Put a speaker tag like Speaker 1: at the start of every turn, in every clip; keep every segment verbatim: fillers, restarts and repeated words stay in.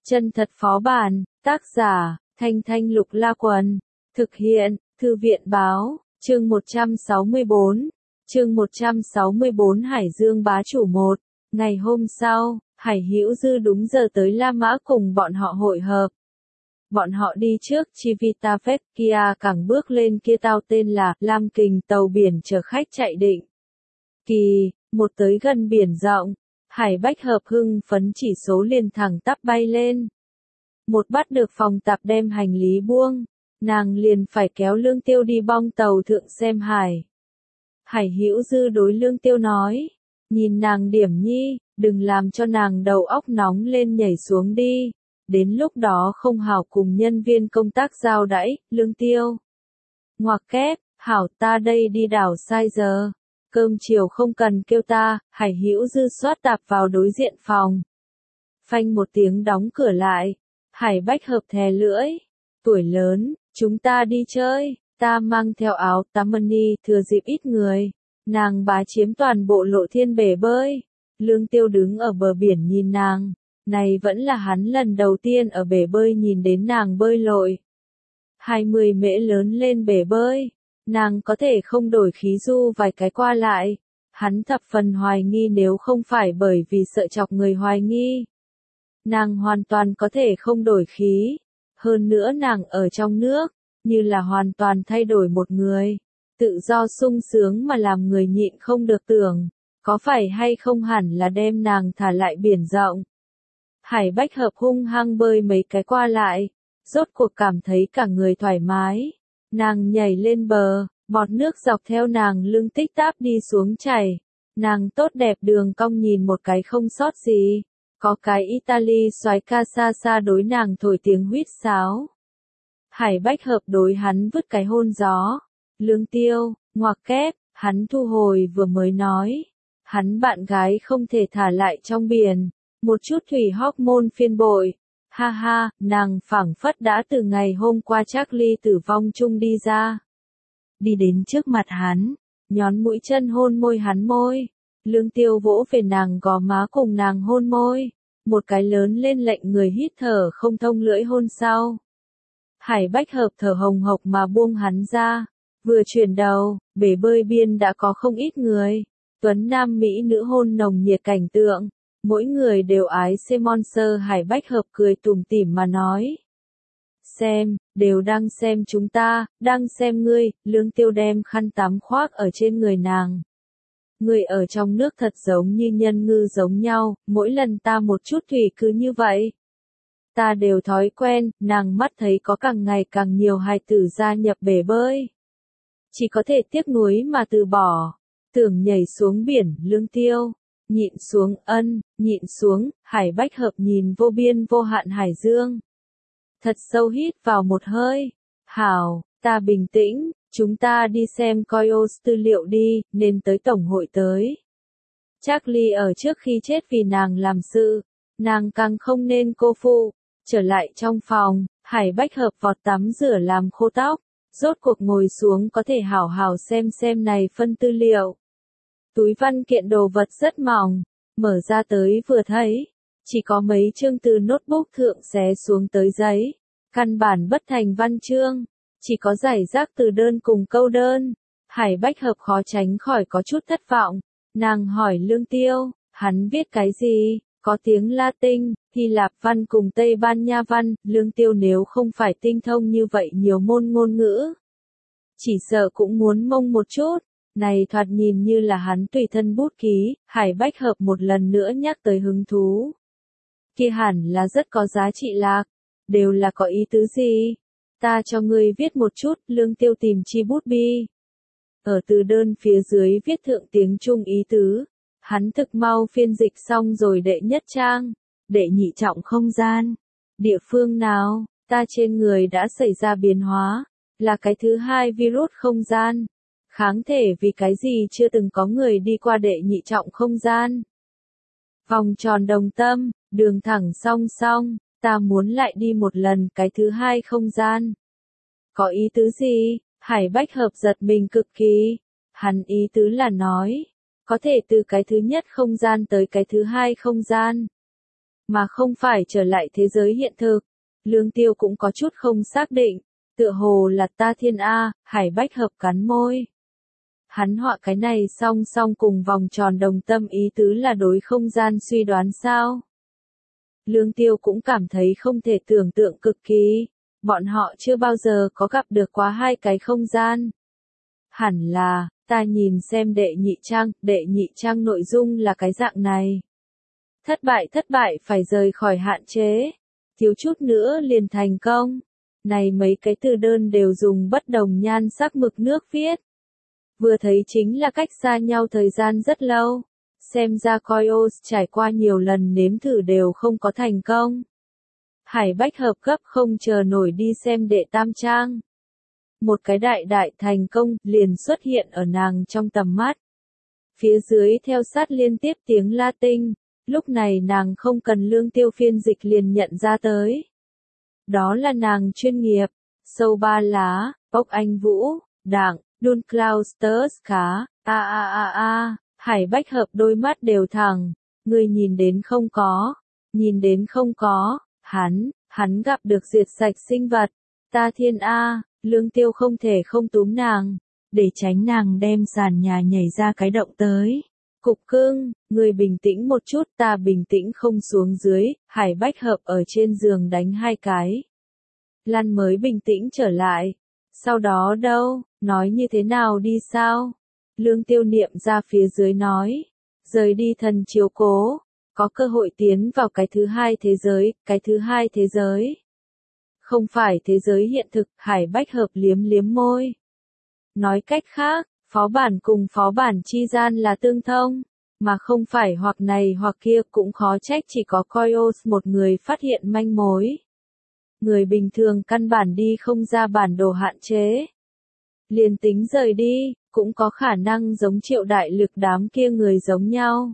Speaker 1: Chân thật phó bản, tác giả, Thanh Thanh Lục La Quần, thực hiện, Thư viện báo, chương một trăm sáu mươi bốn, chương một trăm sáu mươi bốn Hải Dương bá chủ một, ngày hôm sau, Hải Hữu Dư đúng giờ tới La Mã cùng bọn họ hội hợp. Bọn họ đi trước Civitavecchia kia cảng bước lên kia tàu tên là Lam Kình tàu biển chở khách chạy định. Kỳ, một tới gần biển rộng, Hải Bách Hợp hưng phấn chỉ số liền thẳng tắp bay lên. Một bắt được phòng tạp đem hành lý buông, nàng liền phải kéo Lương Tiêu đi bong tàu thượng xem hải. Hải Hữu Dư đối Lương Tiêu nói, nhìn nàng điểm nhi, đừng làm cho nàng đầu óc nóng lên nhảy xuống đi. Đến lúc đó không hảo cùng nhân viên công tác giao đãi, Lương Tiêu. Ngoặc kép, hảo ta đây đi đảo sai giờ. Cơm chiều không cần kêu ta, Hải Hữu Dư xoát tạp vào đối diện phòng. Phanh một tiếng đóng cửa lại. Hải Bách Hợp thè lưỡi. Tuổi lớn, chúng ta đi chơi, ta mang theo áo Tammany thừa dịp ít người. Nàng bá chiếm toàn bộ lộ thiên bể bơi. Lương Tiêu đứng ở bờ biển nhìn nàng. Này vẫn là hắn lần đầu tiên ở bể bơi nhìn đến nàng bơi lội. Hai mươi mễ lớn lên bể bơi. Nàng có thể không đổi khí du vài cái qua lại. Hắn thập phần hoài nghi nếu không phải bởi vì sợ chọc người hoài nghi. Nàng hoàn toàn có thể không đổi khí. Hơn nữa nàng ở trong nước, như là hoàn toàn thay đổi một người. Tự do sung sướng mà làm người nhịn không được tưởng. Có phải hay không hẳn là đem nàng thả lại biển rộng. Hải Bách Hợp hung hăng bơi mấy cái qua lại. Rốt cuộc cảm thấy cả người thoải mái. Nàng nhảy lên bờ, bọt nước dọc theo nàng lưng tích táp đi xuống chảy. Nàng tốt đẹp đường cong nhìn một cái không sót gì. Có cái Italy soái ca xa xa đối nàng thổi tiếng huýt sáo. Hải Bách Hợp đối hắn vứt cái hôn gió. Lương Tiêu, ngoặc kép, hắn thu hồi vừa mới nói. Hắn bạn gái không thể thả lại trong biển. Một chút thủy hormone phiên bội. Ha ha, nàng phảng phất đã từ ngày hôm qua Charlie tử vong chung đi ra. Đi đến trước mặt hắn, nhón mũi chân hôn môi hắn môi. Lương Tiêu vỗ về nàng gò má cùng nàng hôn môi. Một cái lớn lên lệnh người hít thở không thông lưỡi hôn sau. Hải Bách Hợp thở hồng hộc mà buông hắn ra. Vừa chuyển đầu, bể bơi biên đã có không ít người. Tuấn nam mỹ nữ hôn nồng nhiệt cảnh tượng. Mỗi người đều ái xem monster. Hải Bách Hợp cười tủm tỉm mà nói. Xem, đều đang xem chúng ta, đang xem ngươi. Lương Tiêu đem khăn tắm khoác ở trên người nàng. Ngươi ở trong nước thật giống như nhân ngư giống nhau, mỗi lần ta một chút thủy cứ như vậy. Ta đều thói quen, nàng mắt thấy có càng ngày càng nhiều hài tử gia nhập bể bơi. Chỉ có thể tiếc nuối mà từ bỏ. Tưởng nhảy xuống biển, Lương Tiêu. Nhịn xuống ân, nhịn xuống, Hải Bách Hợp nhìn vô biên vô hạn hải dương. Thật sâu hít vào một hơi. Hảo, ta bình tĩnh, chúng ta đi xem coi ô tư liệu đi, nên tới tổng hội tới. Charlie ở trước khi chết vì nàng làm sự, nàng càng không nên cô phụ. Trở lại trong phòng, Hải Bách Hợp vọt tắm rửa làm khô tóc. Rốt cuộc ngồi xuống có thể hảo hảo xem xem này phân tư liệu. Túi văn kiện đồ vật rất mỏng, mở ra tới vừa thấy, chỉ có mấy chương từ notebook thượng xé xuống tới giấy, căn bản bất thành văn chương, chỉ có rải rác từ đơn cùng câu đơn. Hải Bách Hợp khó tránh khỏi có chút thất vọng, nàng hỏi Lương Tiêu, hắn viết cái gì, có tiếng Latin, Hy Lạp văn cùng Tây Ban Nha văn. Lương Tiêu nếu không phải tinh thông như vậy nhiều môn ngôn ngữ, chỉ sợ cũng muốn mông một chút. Này thoạt nhìn như là hắn tùy thân bút ký. Hải Bách Hợp một lần nữa nhắc tới hứng thú. Kia hẳn là rất có giá trị lạc. Đều là có ý tứ gì? Ta cho ngươi viết một chút. Lương Tiêu tìm chi bút bi. Ở từ đơn phía dưới viết thượng tiếng Trung ý tứ. Hắn thực mau phiên dịch xong rồi đệ nhất trang. Đệ nhị trọng không gian. Địa phương nào, ta trên người đã xảy ra biến hóa. Là cái thứ hai virus không gian. Kháng thể vì cái gì chưa từng có người đi qua đệ nhị trọng không gian. Vòng tròn đồng tâm, đường thẳng song song, ta muốn lại đi một lần cái thứ hai không gian. Có ý tứ gì? Hải Bách Hợp giật mình cực kỳ. Hắn ý tứ là nói, có thể từ cái thứ nhất không gian tới cái thứ hai không gian. mà không phải trở lại thế giới hiện thực. Lương Tiêu cũng có chút không xác định, tựa hồ là ta thiên A, Hải Bách Hợp cắn môi. Hắn họa cái này song song cùng vòng tròn đồng tâm ý tứ là đối không gian suy đoán sao. Lương Tiêu cũng cảm thấy không thể tưởng tượng cực kỳ, bọn họ chưa bao giờ có gặp được quá hai cái không gian. Hẳn là, ta nhìn xem đệ nhị trang, đệ nhị trang nội dung là cái dạng này. Thất bại thất bại phải rời khỏi hạn chế, thiếu chút nữa liền thành công. Này mấy cái từ đơn đều dùng bất đồng nhan sắc mực nước viết. Vừa thấy chính là cách xa nhau thời gian rất lâu. Xem ra Koios trải qua nhiều lần nếm thử đều không có thành công. Hải Bách Hợp gấp không chờ nổi đi xem đệ tam trang. Một cái đại đại thành công liền xuất hiện ở nàng trong tầm mắt. Phía dưới theo sát liên tiếp tiếng Latin, lúc này nàng không cần Lương Tiêu phiên dịch liền nhận ra tới. Đó là nàng chuyên nghiệp, sâu ba lá, bốc anh vũ, đảng, đun Clausters khá, a a a a, Hải Bách Hợp đôi mắt đều thẳng, người nhìn đến không có, nhìn đến không có, hắn, hắn gặp được diệt sạch sinh vật, ta thiên A, Lương Tiêu không thể không túm nàng, để tránh nàng đem sàn nhà nhảy ra cái động tới. Cục cưng, người bình tĩnh một chút, ta bình tĩnh không xuống dưới, Hải Bách Hợp ở trên giường đánh hai cái. Lan mới bình tĩnh trở lại. Sau đó đâu, nói như thế nào đi sao? Lương Tiêu niệm ra phía dưới nói. Rời đi thần chiếu cố, có cơ hội tiến vào cái thứ hai thế giới, cái thứ hai thế giới. Không phải thế giới hiện thực, Hải Bách Hợp liếm liếm môi. Nói cách khác, phó bản cùng phó bản chi gian là tương thông, mà không phải hoặc này hoặc kia cũng khó trách chỉ có Koios một người phát hiện manh mối. Người bình thường căn bản đi không ra bản đồ hạn chế. Liền tính rời đi, cũng có khả năng giống Triệu Đại Lực đám kia người giống nhau.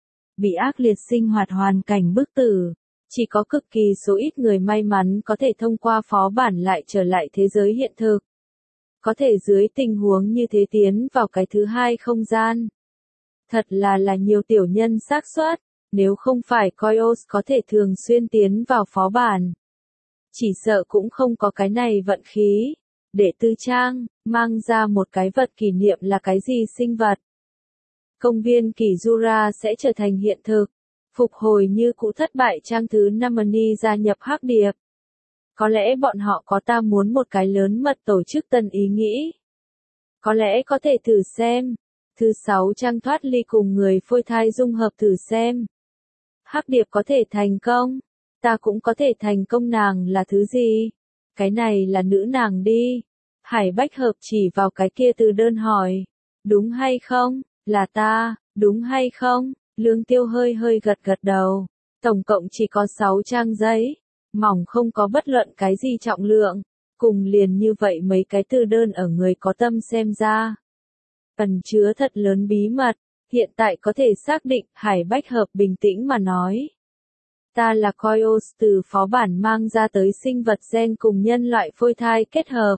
Speaker 1: Bị ác liệt sinh hoạt hoàn cảnh bức tử, chỉ có cực kỳ số ít người may mắn có thể thông qua phó bản lại trở lại thế giới hiện thực. Có thể dưới tình huống như thế tiến vào cái thứ hai không gian. Thật là là nhiều tiểu nhân xác suất, nếu không phải Koios có thể thường xuyên tiến vào phó bản. Chỉ sợ cũng không có cái này vận khí. Để tư trang, mang ra một cái vật kỷ niệm là cái gì sinh vật. Công viên Kỳ Jura sẽ trở thành hiện thực. Phục hồi như cũ thất bại trang thứ Namani gia nhập Hắc Điệp. Có lẽ bọn họ có ta muốn một cái lớn mật tổ chức tân ý nghĩ. Có lẽ có thể thử xem. Thứ sáu trang thoát ly cùng người phôi thai dung hợp thử xem. Hắc Điệp có thể thành công. Ta cũng có thể thành công, nàng là thứ gì? Cái này là nữ nàng đi. Hải Bách Hợp chỉ vào cái kia từ đơn hỏi. Đúng hay không? Là ta, đúng hay không? Lương Tiêu hơi hơi gật gật đầu. Tổng cộng chỉ có sáu trang giấy. Mỏng không có bất luận cái gì trọng lượng. Cùng liền như vậy mấy cái từ đơn ở người có tâm xem ra. Ẩn chứa thật lớn bí mật. Hiện tại có thể xác định Hải Bách Hợp bình tĩnh mà nói. Ta là Koios từ phó bản mang ra tới sinh vật gen cùng nhân loại phôi thai kết hợp.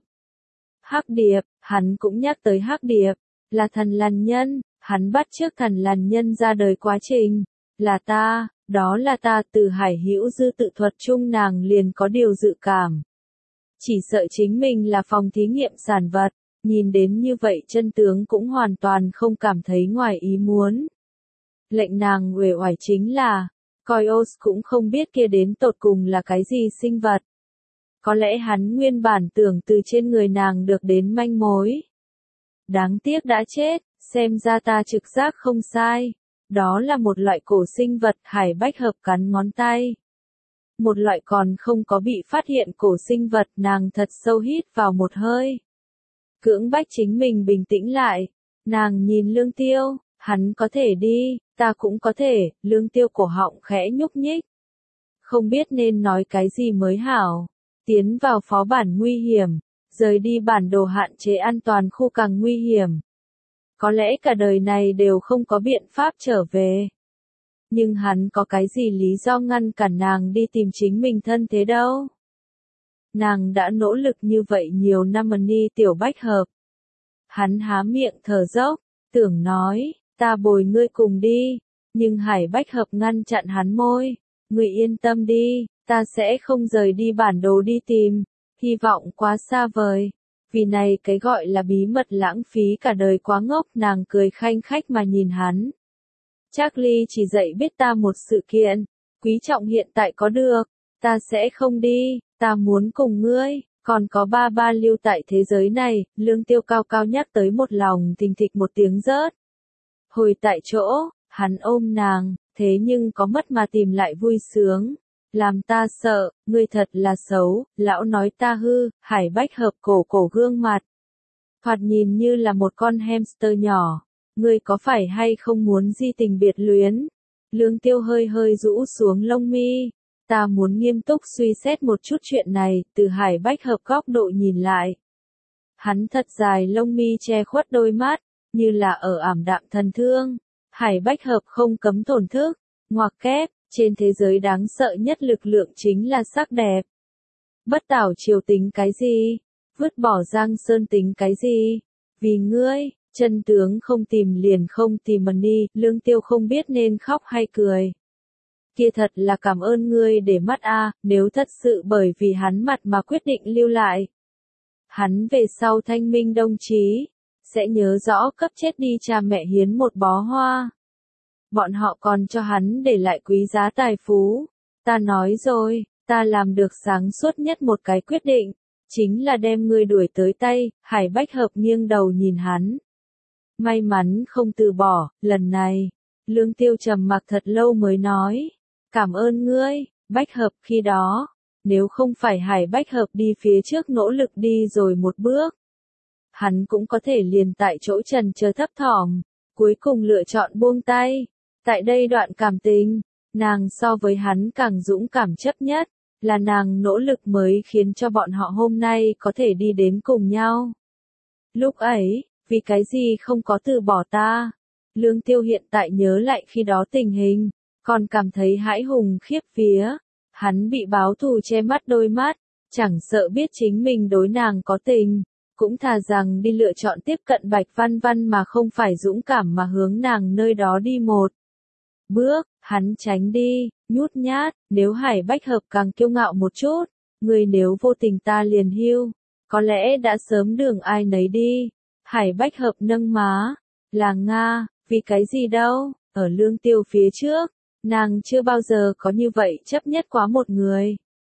Speaker 1: Hắc Điệp, hắn cũng nhắc tới Hắc Điệp, là thần lằn nhân, hắn bắt chước thần lằn nhân ra đời quá trình, là ta, đó là ta. Từ Hải Hữu Dư tự thuật chung nàng liền có điều dự cảm. Chỉ sợ chính mình là phòng thí nghiệm sản vật, nhìn đến như vậy chân tướng cũng hoàn toàn không cảm thấy ngoài ý muốn. Lệnh nàng uể oải chính là, Koios cũng không biết kia đến tột cùng là cái gì sinh vật. Có lẽ hắn nguyên bản tưởng từ trên người nàng được đến manh mối. Đáng tiếc đã chết, xem ra ta trực giác không sai. Đó là một loại cổ sinh vật. Hải Bách Hợp cắn ngón tay. Một loại còn không có bị phát hiện cổ sinh vật. Nàng thật sâu hít vào một hơi. Cưỡng bách chính mình bình tĩnh lại. Nàng nhìn Lương Tiêu. Hắn có thể đi, ta cũng có thể. Lương Tiêu cổ họng khẽ nhúc nhích. Không biết nên nói cái gì mới hảo. Tiến vào phó bản nguy hiểm. Rời đi bản đồ hạn chế an toàn khu càng nguy hiểm. Có lẽ cả đời này đều không có biện pháp trở về. Nhưng hắn có cái gì lý do ngăn cản nàng đi tìm chính mình thân thế đâu. Nàng đã nỗ lực như vậy nhiều năm Ni tiểu Bách Hợp. Hắn há miệng thở dốc, tưởng nói, ta bồi ngươi cùng đi. Nhưng Hải Bách Hợp ngăn chặn hắn môi. Ngươi yên tâm đi, ta sẽ không rời đi bản đồ đi tìm, hy vọng quá xa vời. Vì này cái gọi là bí mật lãng phí cả đời quá ngốc, nàng cười khanh khách mà nhìn hắn. Charlie chỉ dạy biết ta một sự kiện, quý trọng hiện tại có được, ta sẽ không đi, ta muốn cùng ngươi, còn có ba ba lưu tại thế giới này, Lương Tiêu cao cao nhắc tới một lòng thình thịch một tiếng rớt. Hồi tại chỗ, hắn ôm nàng, thế nhưng có mất mà tìm lại vui sướng. Làm ta sợ, ngươi thật là xấu, lão nói ta hư, Hải Bách Hợp cổ cổ gương mặt. Thoạt nhìn như là một con hamster nhỏ, ngươi có phải hay không muốn di tình biệt luyến? Lương Tiêu hơi hơi rũ xuống lông mi, ta muốn nghiêm túc suy xét một chút chuyện này, từ Hải Bách Hợp góc độ nhìn lại. Hắn thật dài lông mi che khuất đôi mắt, như là ở ảm đạm thần thương. Hải Bách Hợp không cấm thổn thức, ngoặc kép, trên thế giới đáng sợ nhất lực lượng chính là sắc đẹp. Bất tảo triều tính cái gì? Vứt bỏ Giang Sơn tính cái gì? Vì ngươi, chân tướng không tìm liền không tìm mà đi, Lương Tiêu không biết nên khóc hay cười. Kia thật là cảm ơn ngươi để mắt a, nếu thật sự bởi vì hắn mặt mà quyết định lưu lại. Hắn về sau thanh minh đồng chí, sẽ nhớ rõ cấp chết đi cha mẹ hiến một bó hoa. Bọn họ còn cho hắn để lại quý giá tài phú. Ta nói rồi, ta làm được sáng suốt nhất một cái quyết định, chính là đem ngươi đuổi tới tay. Hải Bách Hợp nghiêng đầu nhìn hắn. May mắn không từ bỏ, lần này. Lương Tiêu trầm mặc thật lâu mới nói. Cảm ơn ngươi, Bách Hợp khi đó. Nếu không phải Hải Bách Hợp đi phía trước nỗ lực đi rồi một bước, hắn cũng có thể liền tại chỗ trần chờ thấp thỏm, cuối cùng lựa chọn buông tay. Tại đây đoạn cảm tình, nàng so với hắn càng dũng cảm chấp nhất, là nàng nỗ lực mới khiến cho bọn họ hôm nay có thể đi đến cùng nhau. Lúc ấy, vì cái gì không có từ bỏ ta? Lương Tiêu hiện tại nhớ lại khi đó tình hình, còn cảm thấy hãi hùng khiếp vía. Hắn bị báo thù che mắt đôi mắt, chẳng sợ biết chính mình đối nàng có tình, cũng thà rằng đi lựa chọn tiếp cận Bạch Văn Văn mà không phải dũng cảm mà hướng nàng nơi đó đi một bước. Hắn tránh đi, nhút nhát, nếu Hải Bách Hợp càng kiêu ngạo một chút, người nếu vô tình ta liền hưu, có lẽ đã sớm đường ai nấy đi. Hải Bách Hợp nâng má, là Nga, vì cái gì đâu, ở Lương Tiêu phía trước, nàng chưa bao giờ có như vậy chấp nhất quá một người.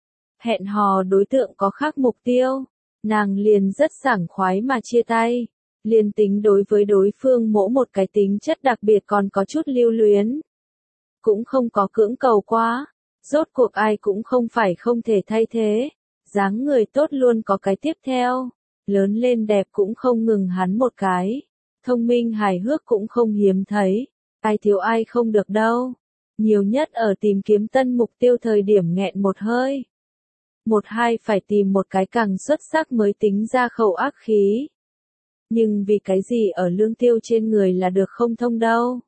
Speaker 1: Hẹn hò đối tượng có khác mục tiêu, nàng liền rất sảng khoái mà chia tay, liền tính đối với đối phương mỗi một cái tính chất đặc biệt còn có chút lưu luyến. Cũng không có cưỡng cầu quá, rốt cuộc ai cũng không phải không thể thay thế, dáng người tốt luôn có cái tiếp theo, lớn lên đẹp cũng không ngừng hắn một cái, thông minh hài hước cũng không hiếm thấy, ai thiếu ai không được đâu, nhiều nhất ở tìm kiếm tân mục tiêu thời điểm nghẹn một hơi. Một hai phải tìm một cái càng xuất sắc mới tính ra khẩu ác khí. Nhưng vì cái gì ở Lương Tiêu trên người là được không thông đâu.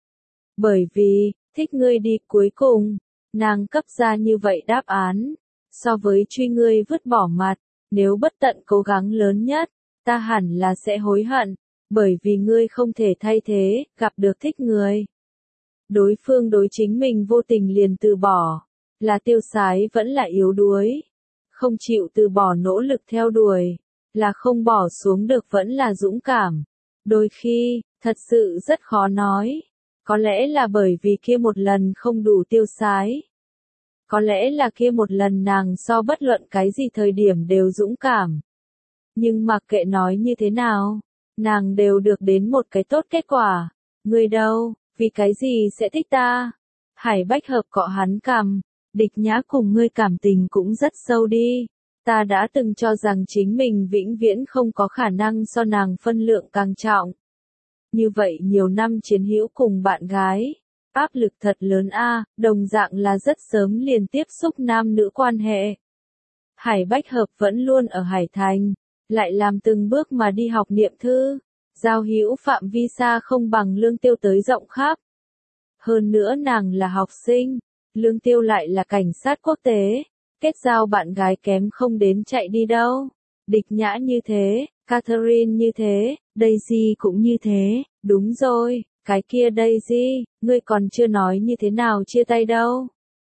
Speaker 1: Bởi vì, thích ngươi đi cuối cùng, nàng cấp ra như vậy đáp án, so với truy ngươi vứt bỏ mặt, nếu bất tận cố gắng lớn nhất, ta hẳn là sẽ hối hận, bởi vì ngươi không thể thay thế, gặp được thích người. Đối phương đối chính mình vô tình liền từ bỏ, là tiêu sái vẫn là yếu đuối, không chịu từ bỏ nỗ lực theo đuổi, là không bỏ xuống được vẫn là dũng cảm. Đôi khi, thật sự rất khó nói. Có lẽ là bởi vì kia một lần không đủ tiêu sái. Có lẽ là kia một lần nàng so bất luận cái gì thời điểm đều dũng cảm. Nhưng mặc kệ nói như thế nào, nàng đều được đến một cái tốt kết quả. Người đâu, vì cái gì sẽ thích ta? Hải Bách Hợp cọ hắn cằm, Địch Nhã cùng ngươi cảm tình cũng rất sâu đi. Ta đã từng cho rằng chính mình vĩnh viễn không có khả năng so nàng phân lượng càng trọng. Như vậy nhiều năm chiến hữu cùng bạn gái, áp lực thật lớn a, đồng dạng là rất sớm liền tiếp xúc nam nữ quan hệ. Hải Bách Hợp vẫn luôn ở Hải Thành, lại làm từng bước mà đi học niệm thư, giao hữu phạm vi xa không bằng Lương Tiêu tới rộng khắp. Hơn nữa nàng là học sinh, Lương Tiêu lại là cảnh sát quốc tế, kết giao bạn gái kém không đến chạy đi đâu. Địch Nhã như thế, Catherine như thế, Daisy cũng như thế, đúng rồi, cái kia Daisy, ngươi còn chưa nói như thế nào chia tay đâu.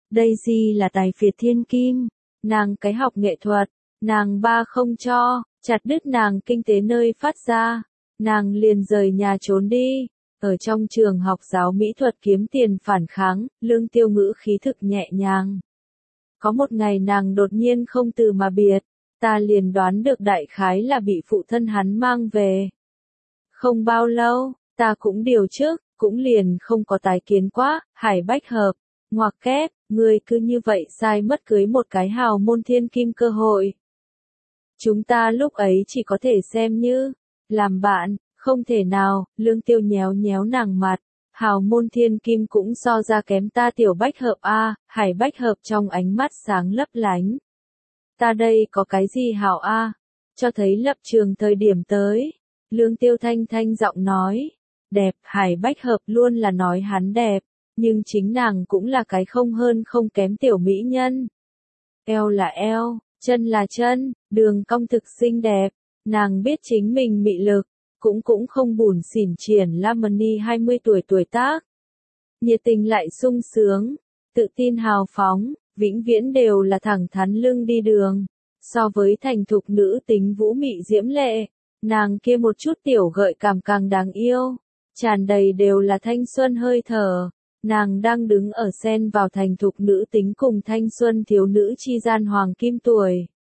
Speaker 1: Daisy là tài phiệt thiên kim, nàng cái học nghệ thuật, nàng ba không cho, chặt đứt nàng kinh tế nơi phát ra, nàng liền rời nhà trốn đi, ở trong trường học giáo mỹ thuật kiếm tiền phản kháng, Lương Tiêu ngữ khí thực nhẹ nhàng. Có một ngày nàng đột nhiên không từ mà biệt, ta liền đoán được đại khái là bị phụ thân hắn mang về. Không bao lâu, ta cũng điều trước, cũng liền không có tái kiến quá, Hải Bách Hợp, ngoặc kép, người cứ như vậy sai mất cưới một cái hào môn thiên kim cơ hội. Chúng ta lúc ấy chỉ có thể xem như, làm bạn, không thể nào, Lương Tiêu nhéo nhéo nàng mặt, hào môn thiên kim cũng so ra kém ta Tiểu Bách Hợp a, Hải Bách Hợp trong ánh mắt sáng lấp lánh. Ta đây có cái gì hảo a, cho thấy lập trường thời điểm tới. Lương Tiêu thanh thanh giọng nói, đẹp, Hải Bách Hợp luôn là nói hắn đẹp, nhưng chính nàng cũng là cái không hơn không kém tiểu mỹ nhân. Eo là eo, chân là chân, đường cong thực xinh đẹp, nàng biết chính mình mị lực, cũng cũng không bủn xỉn triển Lamani hai mươi tuổi tuổi tác. Nhiệt tình lại sung sướng, tự tin hào phóng, vĩnh viễn đều là thẳng thắn lưng đi đường. So với thành thục nữ tính vũ mị diễm lệ, nàng kia một chút tiểu gợi cảm càng đáng yêu, tràn đầy đều là thanh xuân hơi thở. Nàng đang đứng ở xen vào thành thục nữ tính cùng thanh xuân thiếu nữ chi gian hoàng kim tuổi.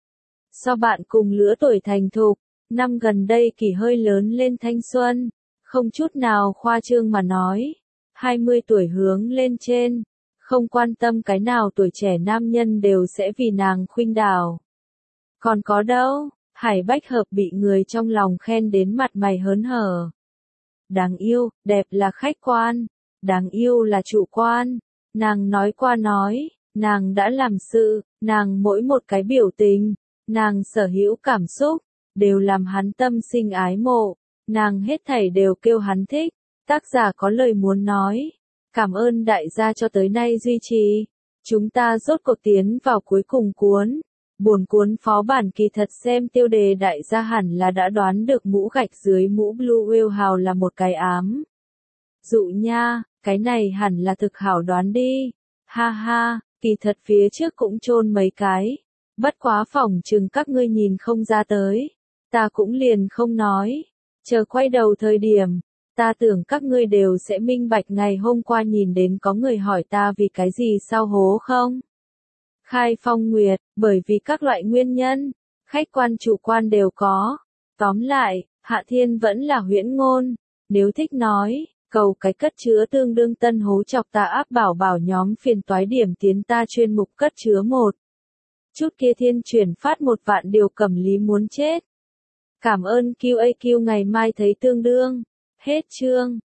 Speaker 1: So bạn cùng lứa tuổi thành thục, năm gần đây kỳ hơi lớn lên thanh xuân, không chút nào khoa trương mà nói, hai mươi tuổi hướng lên trên, không quan tâm cái nào tuổi trẻ nam nhân đều sẽ vì nàng khuynh đảo. Còn có đâu, Hải Bách Hợp bị người trong lòng khen đến mặt mày hớn hở. Đáng yêu, đẹp là khách quan, đáng yêu là chủ quan, nàng nói qua nói, nàng đã làm sự, nàng mỗi một cái biểu tình, nàng sở hữu cảm xúc, đều làm hắn tâm sinh ái mộ, nàng hết thảy đều kêu hắn thích. Tác giả có lời muốn nói, cảm ơn đại gia cho tới nay duy trì, chúng ta rốt cuộc tiến vào cuối cùng cuốn. Buồn cuốn phó bản kỳ thật xem tiêu đề đại gia hẳn là đã đoán được mũ gạch dưới mũ Blue Whale Hào là một cái ám. Dụ nha, cái này hẳn là thực hảo đoán đi. Ha ha, kỳ thật phía trước cũng chôn mấy cái. Bất quá phỏng chừng các ngươi nhìn không ra tới. Ta cũng liền không nói. Chờ quay đầu thời điểm, ta tưởng các ngươi đều sẽ minh bạch ngày hôm qua nhìn đến có người hỏi ta vì cái gì sao hố không? Khai phong nguyệt, bởi vì các loại nguyên nhân, khách quan chủ quan đều có. Tóm lại, Hạ Thiên vẫn là huyễn ngôn, nếu thích nói, cầu cái cất chứa tương đương tân hố chọc ta áp bảo bảo nhóm phiền toái điểm tiến ta chuyên mục cất chứa một. Chút kia thiên chuyển phát một vạn điều cầm lý muốn chết. Cảm ơn quy a quy ngày mai thấy tương đương. Hết chương.